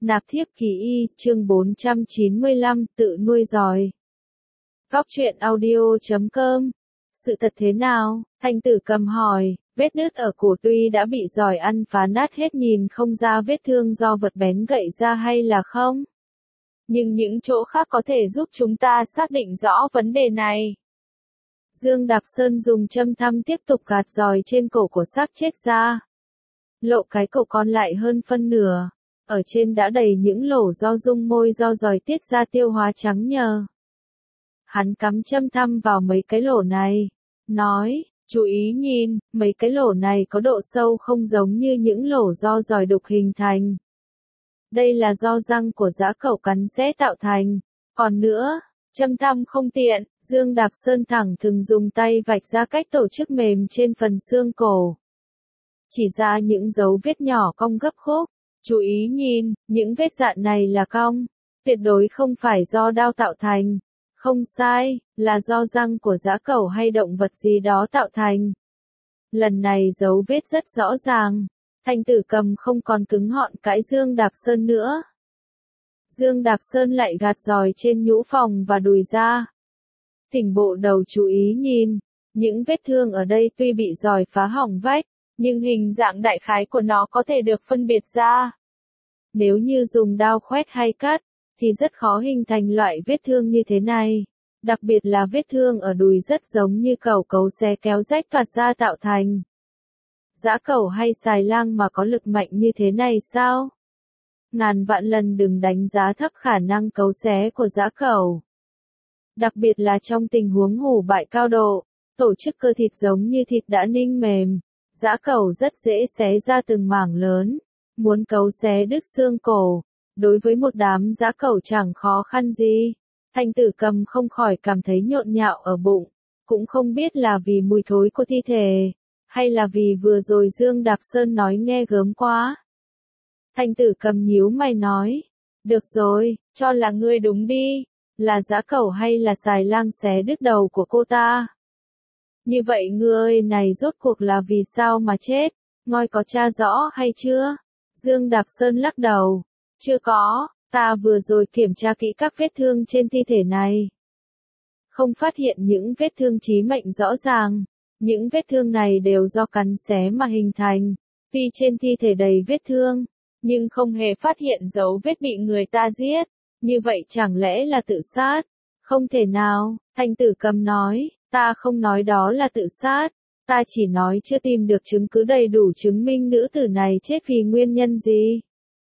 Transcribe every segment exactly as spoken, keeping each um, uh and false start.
Nạp thiếp kỳ y, chương bốn trăm chín mươi lăm, tự nuôi giỏi. Góc truyện audio chấm com. Sự thật thế nào? Thanh Tử Cầm hỏi, vết nứt ở cổ tuy đã bị giỏi ăn phá nát hết, nhìn không ra vết thương do vật bén gậy ra hay là không. Nhưng những chỗ khác có thể giúp chúng ta xác định rõ vấn đề này. Dương Đạp Sơn dùng châm thăm tiếp tục gạt giỏi trên cổ của xác chết ra. Lộ cái cổ còn lại hơn phân nửa. Ở trên đã đầy những lỗ do dung môi do giỏi tiết ra tiêu hóa trắng nhờ. Hắn cắm châm thăm vào mấy cái lỗ này. Nói, chú ý nhìn, mấy cái lỗ này có độ sâu không giống như những lỗ do giỏi đục hình thành. Đây là do răng của dã cẩu cắn xé tạo thành. Còn nữa, châm thăm không tiện, Dương Đạp Sơn thẳng thừng dùng tay vạch ra cách tổ chức mềm trên phần xương cổ. Chỉ ra những dấu vết nhỏ cong gấp khúc. Chú ý nhìn, những vết dạn này là cong, tuyệt đối không phải do đao tạo thành. Không sai, là do răng của dã cẩu hay động vật gì đó tạo thành. Lần này dấu vết rất rõ ràng. Thanh Tử Cầm không còn cứng họng cãi Dương Đạp Sơn nữa. Dương Đạp Sơn lại gạt giỏi trên nhũ phòng và đùi ra. Thỉnh bộ đầu chú ý nhìn, những vết thương ở đây tuy bị giỏi phá hỏng vách, nhưng hình dạng đại khái của nó có thể được phân biệt ra. Nếu như dùng dao khoét hay cắt, thì rất khó hình thành loại vết thương như thế này. Đặc biệt là vết thương ở đùi rất giống như cẩu cấu xé kéo rách toạc ra tạo thành. Dã cẩu hay xài lang mà có lực mạnh như thế này sao? Ngàn vạn lần đừng đánh giá thấp khả năng cấu xé của dã cẩu. Đặc biệt là trong tình huống hủ bại cao độ, tổ chức cơ thịt giống như thịt đã ninh mềm. Dã cẩu rất dễ xé ra từng mảng lớn, muốn cấu xé đứt xương cổ, đối với một đám dã cẩu chẳng khó khăn gì. Thanh Tử Cầm không khỏi cảm thấy nhộn nhạo ở bụng, cũng không biết là vì mùi thối của thi thể, hay là vì vừa rồi Dương Đạp Sơn nói nghe gớm quá. Thanh Tử Cầm nhíu mày nói, được rồi, cho là ngươi đúng đi, là dã cẩu hay là xài lang xé đứt đầu của cô ta. Như vậy ngươi này rốt cuộc là vì sao mà chết, ngoi có tra rõ hay chưa? Dương Đạp Sơn lắc đầu, chưa có, ta vừa rồi kiểm tra kỹ các vết thương trên thi thể này. Không phát hiện những vết thương chí mệnh rõ ràng, những vết thương này đều do cắn xé mà hình thành, tuy trên thi thể đầy vết thương, nhưng không hề phát hiện dấu vết bị người ta giết, như vậy chẳng lẽ là tự sát? Không thể nào, Thanh Tử Cầm nói. Ta không nói đó là tự sát, ta chỉ nói chưa tìm được chứng cứ đầy đủ chứng minh nữ tử này chết vì nguyên nhân gì.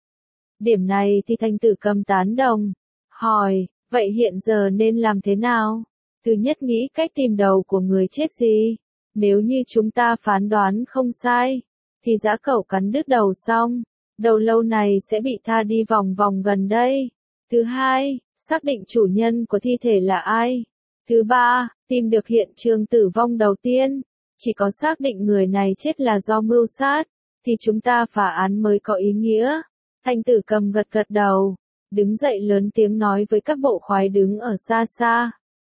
Điểm này thì Thanh Tử Cầm tán đồng, hỏi, vậy hiện giờ nên làm thế nào? Thứ nhất nghĩ cách tìm đầu của người chết gì? Nếu như chúng ta phán đoán không sai, thì dã cẩu cắn đứt đầu xong, đầu lâu này sẽ bị tha đi vòng vòng gần đây. Thứ hai, xác định chủ nhân của thi thể là ai. Thứ ba, tìm được hiện trường tử vong đầu tiên, chỉ có xác định người này chết là do mưu sát, thì chúng ta phá án mới có ý nghĩa. Thanh Tử Cầm gật gật đầu, đứng dậy lớn tiếng nói với các bộ khoái đứng ở xa xa.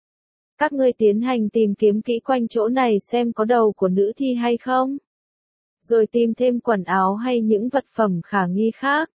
Các ngươi tiến hành tìm kiếm kỹ quanh chỗ này xem có đầu của nữ thi hay không. Rồi tìm thêm quần áo hay những vật phẩm khả nghi khác.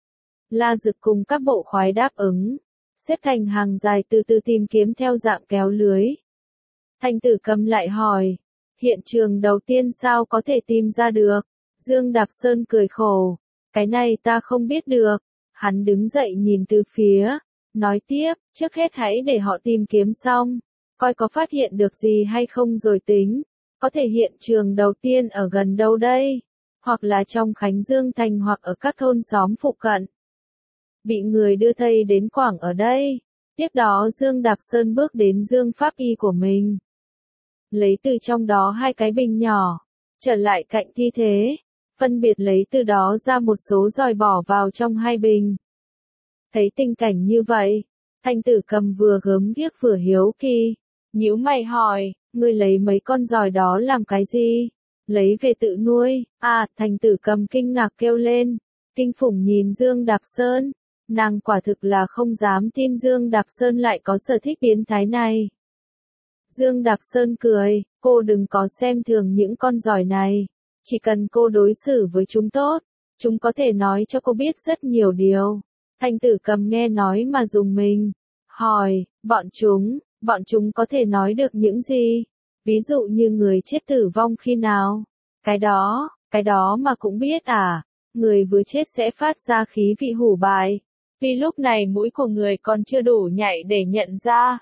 La Dực cùng các bộ khoái đáp ứng. Xếp thành hàng dài từ từ tìm kiếm theo dạng kéo lưới. Thanh Tử Cầm lại hỏi, hiện trường đầu tiên sao có thể tìm ra được? Dương Đạp Sơn cười khổ, cái này ta không biết được. Hắn đứng dậy nhìn từ phía, nói tiếp, trước hết hãy để họ tìm kiếm xong, coi có phát hiện được gì hay không rồi tính. Có thể hiện trường đầu tiên ở gần đâu đây? Hoặc là trong Khánh Dương Thành hoặc ở các thôn xóm phụ cận. Bị người đưa thây đến Quảng ở đây. Tiếp đó Dương Đạp Sơn bước đến dương pháp y của mình. Lấy từ trong đó hai cái bình nhỏ. Trở lại cạnh thi thế. Phân biệt lấy từ đó ra một số giỏi bỏ vào trong hai bình. Thấy tình cảnh như vậy. Thanh Tử Cầm vừa gớm ghiếc vừa hiếu kỳ. Nhíu mày hỏi, ngươi lấy mấy con giỏi đó làm cái gì? Lấy về tự nuôi. À, Thanh Tử Cầm kinh ngạc kêu lên. Kinh phủng nhìn Dương Đạp Sơn. Nàng quả thực là không dám tin Dương Đạp Sơn lại có sở thích biến thái này. Dương Đạp Sơn cười, cô đừng có xem thường những con giỏi này. Chỉ cần cô đối xử với chúng tốt, chúng có thể nói cho cô biết rất nhiều điều. Thanh Tử Cầm nghe nói mà dùng mình, hỏi, bọn chúng, bọn chúng có thể nói được những gì? Ví dụ như người chết tử vong khi nào? Cái đó, cái đó mà cũng biết à? Người vừa chết sẽ phát ra khí vị hủ bại. Vì lúc này mũi của người còn chưa đủ nhạy để nhận ra.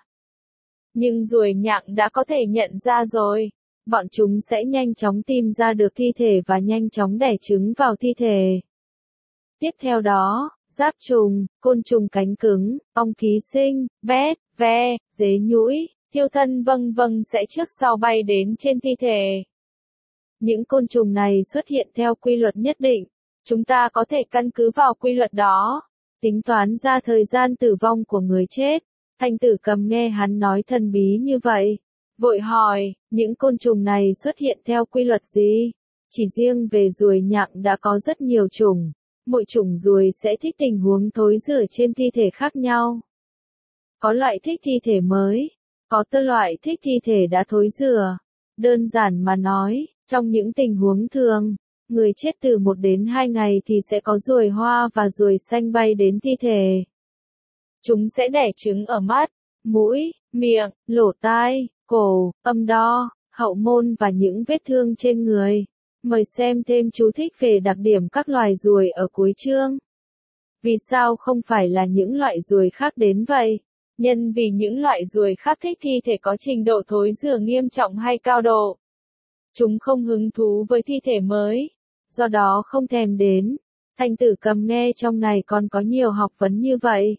Nhưng ruồi nhặng đã có thể nhận ra rồi. Bọn chúng sẽ nhanh chóng tìm ra được thi thể và nhanh chóng đẻ trứng vào thi thể. Tiếp theo đó, giáp trùng, côn trùng cánh cứng, ong ký sinh, bét, ve, dế nhũi, thiêu thân vâng vâng sẽ trước sau bay đến trên thi thể. Những côn trùng này xuất hiện theo quy luật nhất định. Chúng ta có thể căn cứ vào quy luật đó, tính toán ra thời gian tử vong của người chết. Thanh Tử Cầm nghe hắn nói thần bí như vậy, vội hỏi, những côn trùng này xuất hiện theo quy luật gì? Chỉ riêng về ruồi nhặng đã có rất nhiều chủng, mỗi chủng ruồi sẽ thích tình huống thối rữa trên thi thể khác nhau. Có loại thích thi thể mới, có tơ loại thích thi thể đã thối rữa. Đơn giản mà nói, trong những tình huống thường, người chết từ một đến hai ngày thì sẽ có ruồi hoa và ruồi xanh bay đến thi thể. Chúng sẽ đẻ trứng ở mắt, mũi, miệng, lỗ tai, cổ, âm đo, hậu môn và những vết thương trên người. Mời xem thêm chú thích về đặc điểm các loài ruồi ở cuối chương. Vì sao không phải là những loại ruồi khác đến vậy? Nhân vì những loại ruồi khác thích thi thể có trình độ thối rữa nghiêm trọng hay cao độ. Chúng không hứng thú với thi thể mới, do đó không thèm đến. Thanh Tử Cầm nghe trong này còn có nhiều học vấn như vậy.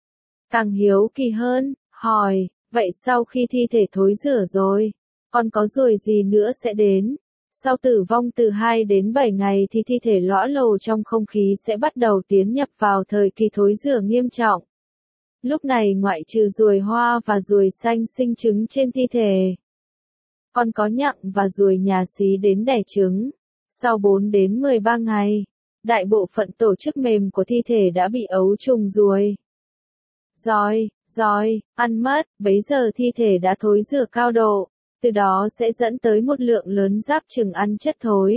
Càng hiếu kỳ hơn, hỏi, vậy sau khi thi thể thối rữa rồi, còn có ruồi gì nữa sẽ đến? Sau tử vong từ hai đến bảy ngày thì thi thể lõa lồ trong không khí sẽ bắt đầu tiến nhập vào thời kỳ thối rữa nghiêm trọng. Lúc này ngoại trừ ruồi hoa và ruồi xanh sinh trứng trên thi thể, còn có nhặng và ruồi nhà xí đến đẻ trứng. Sau bốn đến mười ba ngày, đại bộ phận tổ chức mềm của thi thể đã bị ấu trùng ruồi Giòi, giòi, ăn mất, bấy giờ thi thể đã thối rữa cao độ, từ đó sẽ dẫn tới một lượng lớn giáp trùng ăn chất thối.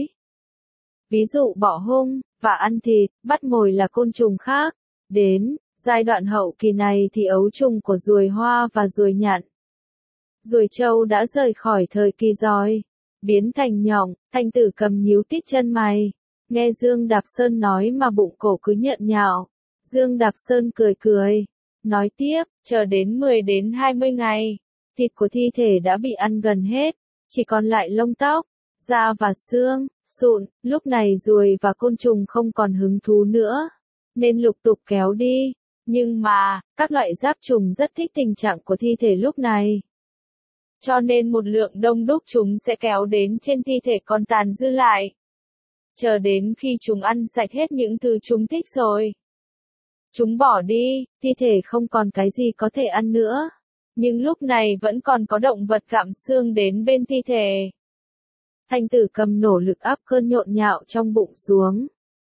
Ví dụ bọ hung, và ăn thịt, bắt mồi là côn trùng khác. Đến giai đoạn hậu kỳ này thì ấu trùng của ruồi hoa và ruồi nhặn, ruồi trâu đã rời khỏi thời kỳ giòi, biến thành nhộng. Thanh Tử Cầm nhíu tít chân mày, nghe Dương Đạp Sơn nói mà bụng cổ cứ nhợn nhạo. Dương Đạp Sơn cười cười, nói tiếp, chờ đến mười đến hai mươi ngày, thịt của thi thể đã bị ăn gần hết, chỉ còn lại lông tóc, da và xương, sụn. Lúc này ruồi và côn trùng không còn hứng thú nữa, nên lục tục kéo đi. Nhưng mà, các loại giáp trùng rất thích tình trạng của thi thể lúc này. Cho nên một lượng đông đúc chúng sẽ kéo đến trên thi thể còn tàn dư lại. Chờ đến khi chúng ăn sạch hết những thứ chúng thích rồi, chúng bỏ đi, thi thể không còn cái gì có thể ăn nữa. Nhưng lúc này vẫn còn có động vật gặm xương đến bên thi thể. Thanh Tử Cầm nỗ lực áp cơn nhộn nhạo trong bụng xuống.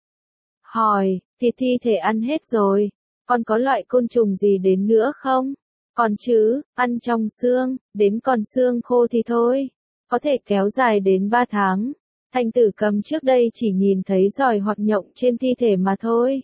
Hỏi, thịt thi thể ăn hết rồi, còn có loại côn trùng gì đến nữa không? Còn chứ, ăn trong xương, đến còn xương khô thì thôi. Có thể kéo dài đến ba tháng. Thanh Tử Cầm trước đây chỉ nhìn thấy giòi hoặc nhộng trên thi thể mà thôi.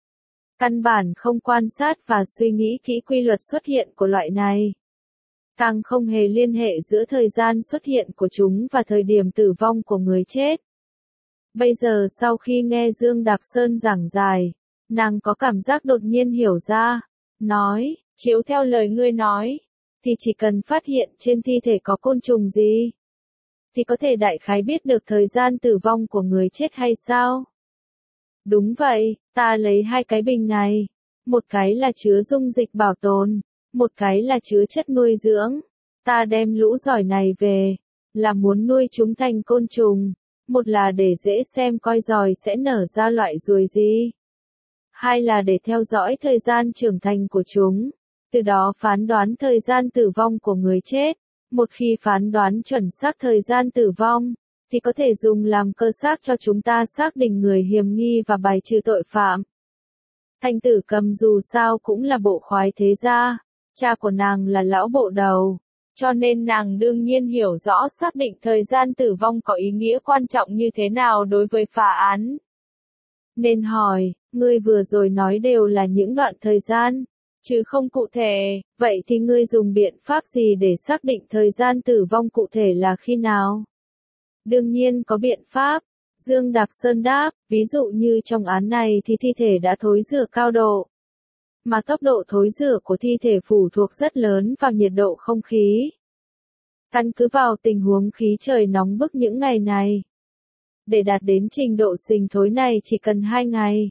Căn bản không quan sát và suy nghĩ kỹ quy luật xuất hiện của loại này. Càng không hề liên hệ giữa thời gian xuất hiện của chúng và thời điểm tử vong của người chết. Bây giờ sau khi nghe Dương Đạp Sơn giảng giải, nàng có cảm giác đột nhiên hiểu ra. Nói, chiếu theo lời ngươi nói, thì chỉ cần phát hiện trên thi thể có côn trùng gì, thì có thể đại khái biết được thời gian tử vong của người chết hay sao? Đúng vậy, ta lấy hai cái bình này. Một cái là chứa dung dịch bảo tồn, một cái là chứa chất nuôi dưỡng. Ta đem lũ giỏi này về, là muốn nuôi chúng thành côn trùng. Một là để dễ xem coi giỏi sẽ nở ra loại ruồi gì. Hai là để theo dõi thời gian trưởng thành của chúng, từ đó phán đoán thời gian tử vong của người chết. Một khi phán đoán chuẩn xác thời gian tử vong, thì có thể dùng làm cơ xác cho chúng ta xác định người hiểm nghi và bài trừ tội phạm. Thanh Tử Cầm dù sao cũng là bộ khoái thế gia, cha của nàng là lão bộ đầu, cho nên nàng đương nhiên hiểu rõ xác định thời gian tử vong có ý nghĩa quan trọng như thế nào đối với phá án. Nên hỏi, Ngươi vừa rồi nói đều là những đoạn thời gian, chứ không cụ thể, vậy thì ngươi dùng biện pháp gì để xác định thời gian tử vong cụ thể là khi nào? Đương nhiên có biện pháp. Dương Đạp Sơn đáp, ví dụ như trong án này thì thi thể đã thối rữa cao độ. Mà tốc độ thối rữa của thi thể phụ thuộc rất lớn vào nhiệt độ không khí. Căn cứ vào tình huống khí trời nóng bức những ngày này. Để đạt đến trình độ sinh thối này chỉ cần hai ngày.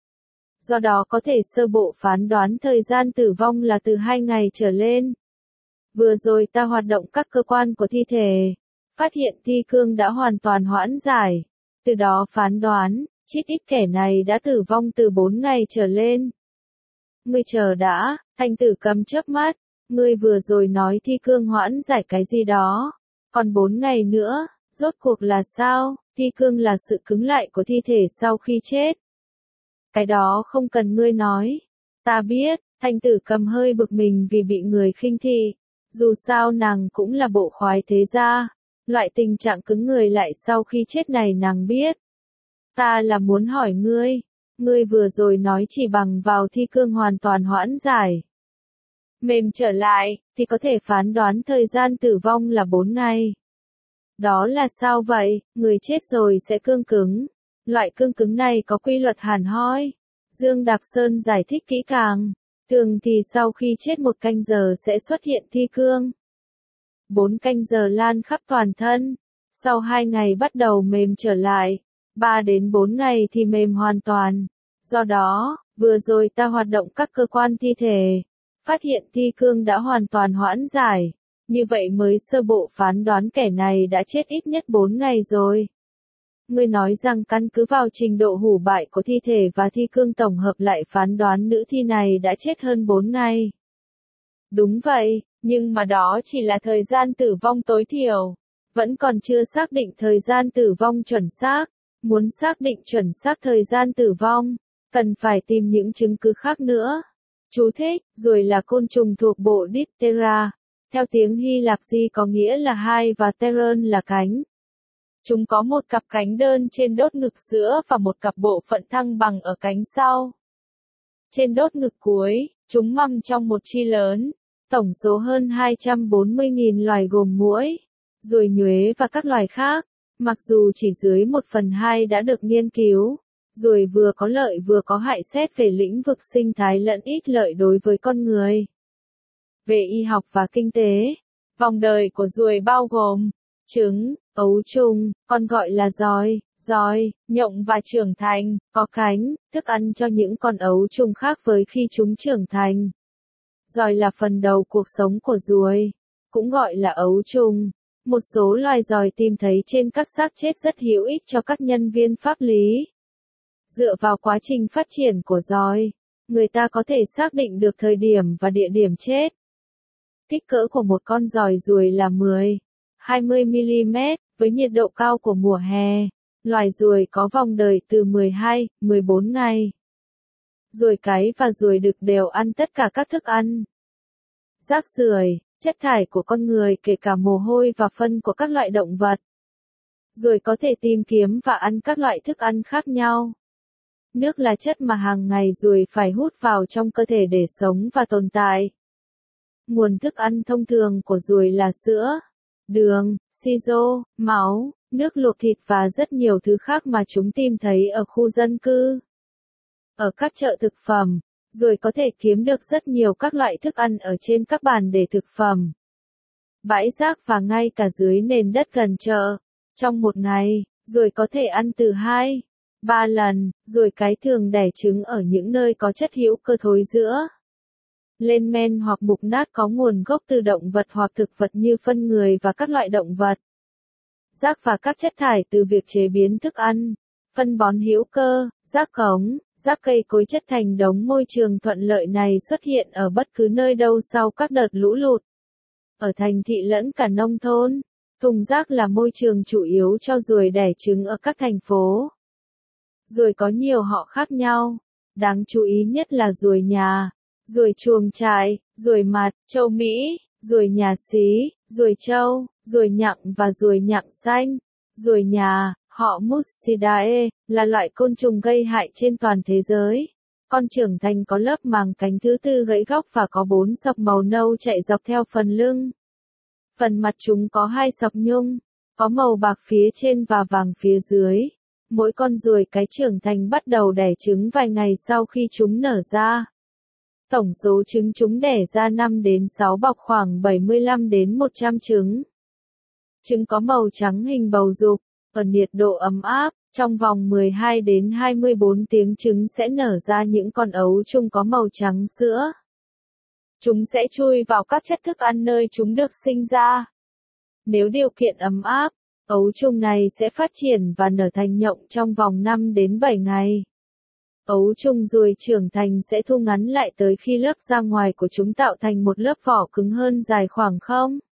Do đó có thể sơ bộ phán đoán thời gian tử vong là từ hai ngày trở lên. Vừa rồi ta hoạt động các cơ quan của thi thể, phát hiện thi cương đã hoàn toàn hoãn giải. Từ đó phán đoán, chít ít kẻ này đã tử vong từ bốn ngày trở lên. Ngươi chờ đã, Thanh Tử Cầm chớp mắt, ngươi vừa rồi nói thi cương hoãn giải cái gì đó, còn bốn ngày nữa, rốt cuộc là sao? Thi cương là sự cứng lại của thi thể sau khi chết. Cái đó không cần ngươi nói. Ta biết, Thanh Tử Cầm hơi bực mình vì bị người khinh thị. Dù sao nàng cũng là bộ khoái thế gia. Loại tình trạng cứng người lại sau khi chết này nàng biết. Ta là muốn hỏi ngươi. Ngươi vừa rồi nói chỉ bằng vào thi cương hoàn toàn hoãn giải. Mềm trở lại, thì có thể phán đoán thời gian tử vong là bốn ngày. Đó là sao vậy? Người chết rồi sẽ cương cứng. Loại cương cứng này có quy luật hẳn hoi. Dương Đạp Sơn giải thích kỹ càng. Thường thì sau khi chết một canh giờ sẽ xuất hiện thi cương. Bốn canh giờ lan khắp toàn thân. Sau hai ngày bắt đầu mềm trở lại. Ba đến bốn ngày thì mềm hoàn toàn. Do đó, vừa rồi ta hoạt động các cơ quan thi thể. Phát hiện thi cương đã hoàn toàn hoãn giải. Như vậy mới sơ bộ phán đoán kẻ này đã chết ít nhất bốn ngày rồi. Ngươi nói rằng căn cứ vào trình độ hủ bại của thi thể và thi cương tổng hợp lại phán đoán nữ thi này đã chết hơn bốn ngày. Đúng vậy, nhưng mà đó chỉ là thời gian tử vong tối thiểu. Vẫn còn chưa xác định thời gian tử vong chuẩn xác. Muốn xác định chuẩn xác thời gian tử vong, cần phải tìm những chứng cứ khác nữa. Chú thích, ruồi là côn trùng thuộc bộ Diptera. Theo tiếng Hy Lạp di có nghĩa là hai và pteron là cánh. Chúng có một cặp cánh đơn trên đốt ngực giữa và một cặp bộ phận thăng bằng ở cánh sau. Trên đốt ngực cuối, chúng mầm trong một chi lớn. Tổng số hơn hai trăm bốn mươi nghìn loài gồm muỗi, ruồi nhuế và các loài khác. Mặc dù chỉ dưới một phần hai đã được nghiên cứu, ruồi vừa có lợi vừa có hại xét về lĩnh vực sinh thái lẫn ít lợi đối với con người. Về y học và kinh tế, vòng đời của ruồi bao gồm trứng, ấu trùng, còn gọi là giòi, giòi, nhộng và trưởng thành, có cánh, thức ăn cho những con ấu trùng khác với khi chúng trưởng thành. Giòi là phần đầu cuộc sống của ruồi, cũng gọi là ấu trùng. Một số loài giòi tìm thấy trên các xác chết rất hữu ích cho các nhân viên pháp lý. Dựa vào quá trình phát triển của giòi, người ta có thể xác định được thời điểm và địa điểm chết. Kích cỡ của một con giòi ruồi là mười đến hai mươi mi-li-mét, với nhiệt độ cao của mùa hè. Loài ruồi có vòng đời từ mười hai đến mười bốn ngày. Ruồi cái và ruồi đực đều ăn tất cả các thức ăn. Rác rưởi, chất thải của con người kể cả mồ hôi và phân của các loại động vật. Ruồi có thể tìm kiếm và ăn các loại thức ăn khác nhau. Nước là chất mà hàng ngày ruồi phải hút vào trong cơ thể để sống và tồn tại. Nguồn thức ăn thông thường của ruồi là sữa, đường, siro, máu, nước luộc thịt và rất nhiều thứ khác mà chúng tìm thấy ở khu dân cư. Ở các chợ thực phẩm, ruồi có thể kiếm được rất nhiều các loại thức ăn ở trên các bàn để thực phẩm, bãi rác và ngay cả dưới nền đất gần chợ. Trong một ngày, ruồi có thể ăn từ hai đến ba lần. Ruồi cái thường đẻ trứng ở những nơi có chất hữu cơ thối rữa, lên men hoặc mục nát có nguồn gốc từ động vật hoặc thực vật như phân người và các loại động vật. Rác và các chất thải từ việc chế biến thức ăn, phân bón hữu cơ, rác cống, rác cây cối chất thành đống. Môi trường thuận lợi này xuất hiện ở bất cứ nơi đâu sau các đợt lũ lụt. Ở thành thị lẫn cả nông thôn, thùng rác là môi trường chủ yếu cho ruồi đẻ trứng ở các thành phố. Ruồi có nhiều họ khác nhau, đáng chú ý nhất là ruồi nhà, ruồi chuồng trại, ruồi mặt, trâu Mỹ, ruồi nhà xí, ruồi trâu, ruồi nhặng và ruồi nhặng xanh. Ruồi nhà, Họ Muscidae, là loại côn trùng gây hại trên toàn thế giới. Con trưởng thành có lớp màng cánh thứ tư gãy góc và có bốn sọc màu nâu chạy dọc theo phần lưng. Phần mặt chúng có hai sọc nhung, có màu bạc phía trên và vàng phía dưới. Mỗi con ruồi cái trưởng thành bắt đầu đẻ trứng vài ngày sau khi chúng nở ra. Tổng số trứng chúng đẻ ra năm đến sáu bọc khoảng bảy mươi lăm đến một trăm trứng. Trứng có màu trắng hình bầu dục, ở nhiệt độ ấm áp, trong vòng mười hai đến hai mươi bốn tiếng trứng sẽ nở ra những con ấu trùng có màu trắng sữa. Chúng sẽ chui vào các chất thức ăn nơi chúng được sinh ra. Nếu điều kiện ấm áp, ấu trùng này sẽ phát triển và nở thành nhộng trong vòng năm đến bảy ngày. Ấu trùng ruồi trưởng thành sẽ thu ngắn lại tới khi lớp da ngoài của chúng tạo thành một lớp vỏ cứng hơn dài khoảng không phẩy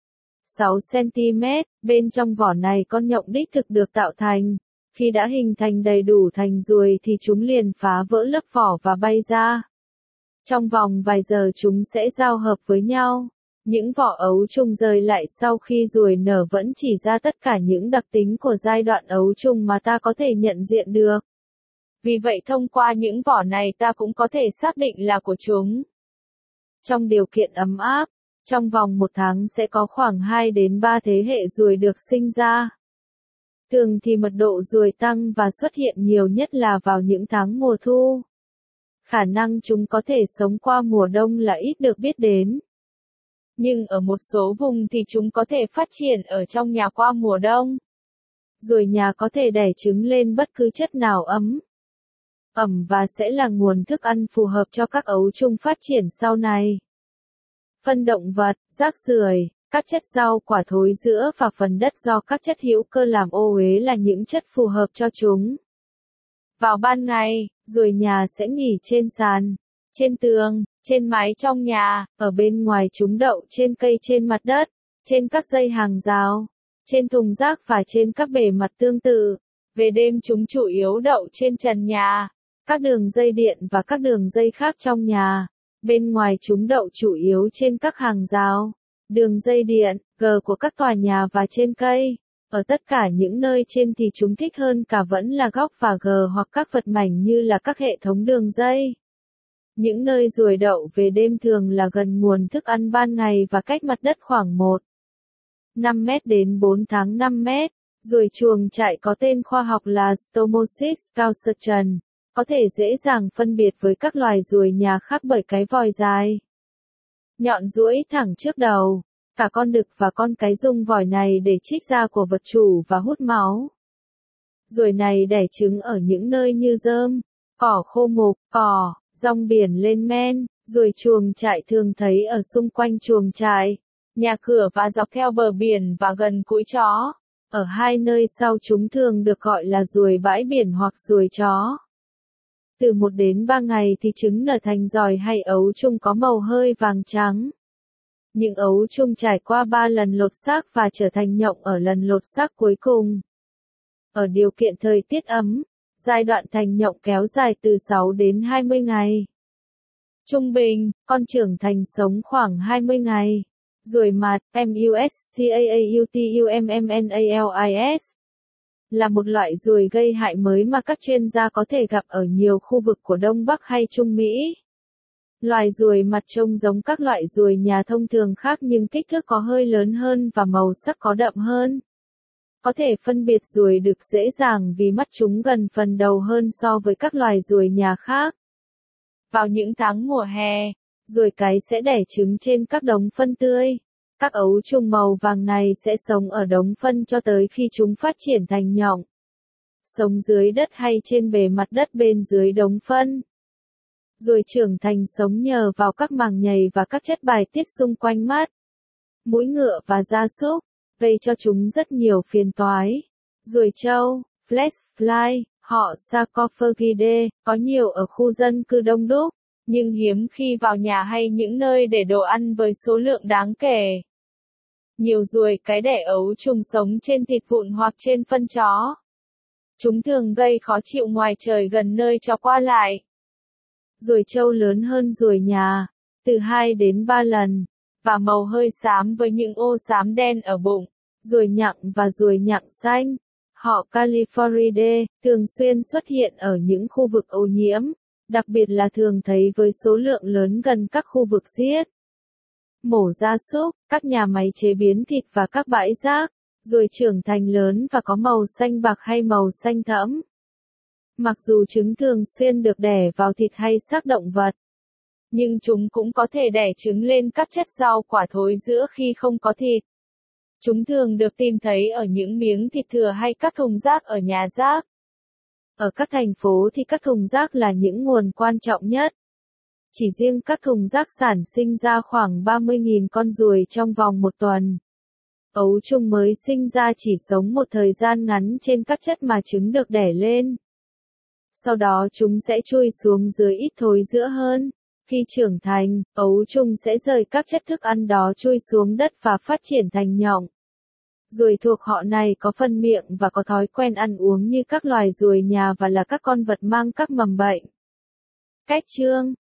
sáu xăng-ti-mét, bên trong vỏ này con nhộng đích thực được tạo thành. Khi đã hình thành đầy đủ thành ruồi thì chúng liền phá vỡ lớp vỏ và bay ra. Trong vòng vài giờ chúng sẽ giao hợp với nhau. Những vỏ ấu trùng rời lại sau khi ruồi nở vẫn chỉ ra tất cả những đặc tính của giai đoạn ấu trùng mà ta có thể nhận diện được. Vì vậy thông qua những vỏ này ta cũng có thể xác định là của chúng. Trong điều kiện ấm áp, trong vòng một tháng sẽ có khoảng hai đến ba thế hệ ruồi được sinh ra. Thường thì mật độ ruồi tăng và xuất hiện nhiều nhất là vào những tháng mùa thu. Khả năng chúng có thể sống qua mùa đông là ít được biết đến. Nhưng ở một số vùng thì chúng có thể phát triển ở trong nhà qua mùa đông. Ruồi nhà có thể đẻ trứng lên bất cứ chất nào ấm, ẩm và sẽ là nguồn thức ăn phù hợp cho các ấu trùng phát triển sau này. Phân động vật, rác rưởi, các chất rau quả thối rữa và phần đất do các chất hữu cơ làm ô uế là những chất phù hợp cho chúng. Vào ban ngày, ruồi nhà sẽ nghỉ trên sàn, trên tường, trên mái trong nhà, ở bên ngoài chúng đậu trên cây trên mặt đất, trên các dây hàng rào, trên thùng rác và trên các bề mặt tương tự. Về đêm chúng chủ yếu đậu trên trần nhà, các đường dây điện và các đường dây khác trong nhà. Bên ngoài chúng đậu chủ yếu trên các hàng rào, đường dây điện, gờ của các tòa nhà và trên cây. Ở tất cả những nơi trên thì chúng thích hơn cả vẫn là góc và gờ hoặc các vật mảnh như là các hệ thống đường dây. Những nơi ruồi đậu về đêm thường là gần nguồn thức ăn ban ngày và cách mặt đất khoảng một phẩy năm mét đến bốn tháng năm mét. Ruồi chuồng trại có tên khoa học là Stomosis caucasian, có thể dễ dàng phân biệt với các loài ruồi nhà khác bởi cái vòi dài, nhọn duỗi thẳng trước đầu. Cả con đực và con cái dùng vòi này để trích da của vật chủ và hút máu. Ruồi này đẻ trứng ở những nơi như rơm, cỏ khô mục, cỏ, rong biển lên men. Ruồi chuồng trại thường thấy ở xung quanh chuồng trại, nhà cửa và dọc theo bờ biển và gần cũi chó. Ở hai nơi sau chúng thường được gọi là ruồi bãi biển hoặc ruồi chó. Từ một đến ba ngày thì trứng nở thành giòi hay ấu trùng có màu hơi vàng trắng. Những ấu trùng trải qua ba lần lột xác và trở thành nhộng ở lần lột xác cuối cùng. Ở điều kiện thời tiết ấm, giai đoạn thành nhộng kéo dài từ sáu đến hai mươi ngày. Trung bình, con trưởng thành sống khoảng hai mươi ngày. Ruồi mạt, Muscautumnals, là một loại ruồi gây hại mới mà các chuyên gia có thể gặp ở nhiều khu vực của Đông Bắc hay Trung Mỹ. Loài ruồi mặt trông giống các loại ruồi nhà thông thường khác nhưng kích thước có hơi lớn hơn và màu sắc có đậm hơn. Có thể phân biệt ruồi đực dễ dàng vì mắt chúng gần phần đầu hơn so với các loài ruồi nhà khác. Vào những tháng mùa hè, ruồi cái sẽ đẻ trứng trên các đống phân tươi. Các ấu trùng màu vàng này sẽ sống ở đống phân cho tới khi chúng phát triển thành nhộng. Sống dưới đất hay trên bề mặt đất bên dưới đống phân. Ruồi trưởng thành sống nhờ vào các màng nhầy và các chất bài tiết xung quanh mắt, mũi ngựa và gia súc, gây cho chúng rất nhiều phiền toái. Ruồi trâu, flesh fly, họ Sarcophagidae, có nhiều ở khu dân cư đông đúc, nhưng hiếm khi vào nhà hay những nơi để đồ ăn với số lượng đáng kể. Nhiều ruồi cái đẻ ấu trùng sống trên thịt vụn hoặc trên phân chó. Chúng thường gây khó chịu ngoài trời gần nơi chó qua lại. Ruồi trâu lớn hơn ruồi nhà, từ hai đến ba lần, và màu hơi xám với những ô xám đen ở bụng. Ruồi nhặng và ruồi nhặng xanh. Họ Californidae thường xuyên xuất hiện ở những khu vực ô nhiễm, đặc biệt là thường thấy với số lượng lớn gần các khu vực giết mổ gia súc, các nhà máy chế biến thịt và các bãi rác, ruồi trưởng thành lớn và có màu xanh bạc hay màu xanh thẫm. Mặc dù trứng thường xuyên được đẻ vào thịt hay xác động vật, nhưng chúng cũng có thể đẻ trứng lên các chất rau quả thối rữa khi không có thịt. Chúng thường được tìm thấy ở những miếng thịt thừa hay các thùng rác ở nhà rác. Ở các thành phố thì các thùng rác là những nguồn quan trọng nhất. Chỉ riêng các thùng rác sản sinh ra khoảng ba mươi nghìn con ruồi trong vòng một tuần. Ấu trùng mới sinh ra chỉ sống một thời gian ngắn trên các chất mà trứng được đẻ lên. Sau đó chúng sẽ chui xuống dưới ít thối rữa hơn. Khi trưởng thành, ấu trùng sẽ rời các chất thức ăn đó chui xuống đất và phát triển thành nhộng. Ruồi thuộc họ này có phân miệng và có thói quen ăn uống như các loài ruồi nhà và là các con vật mang các mầm bệnh. Cách chương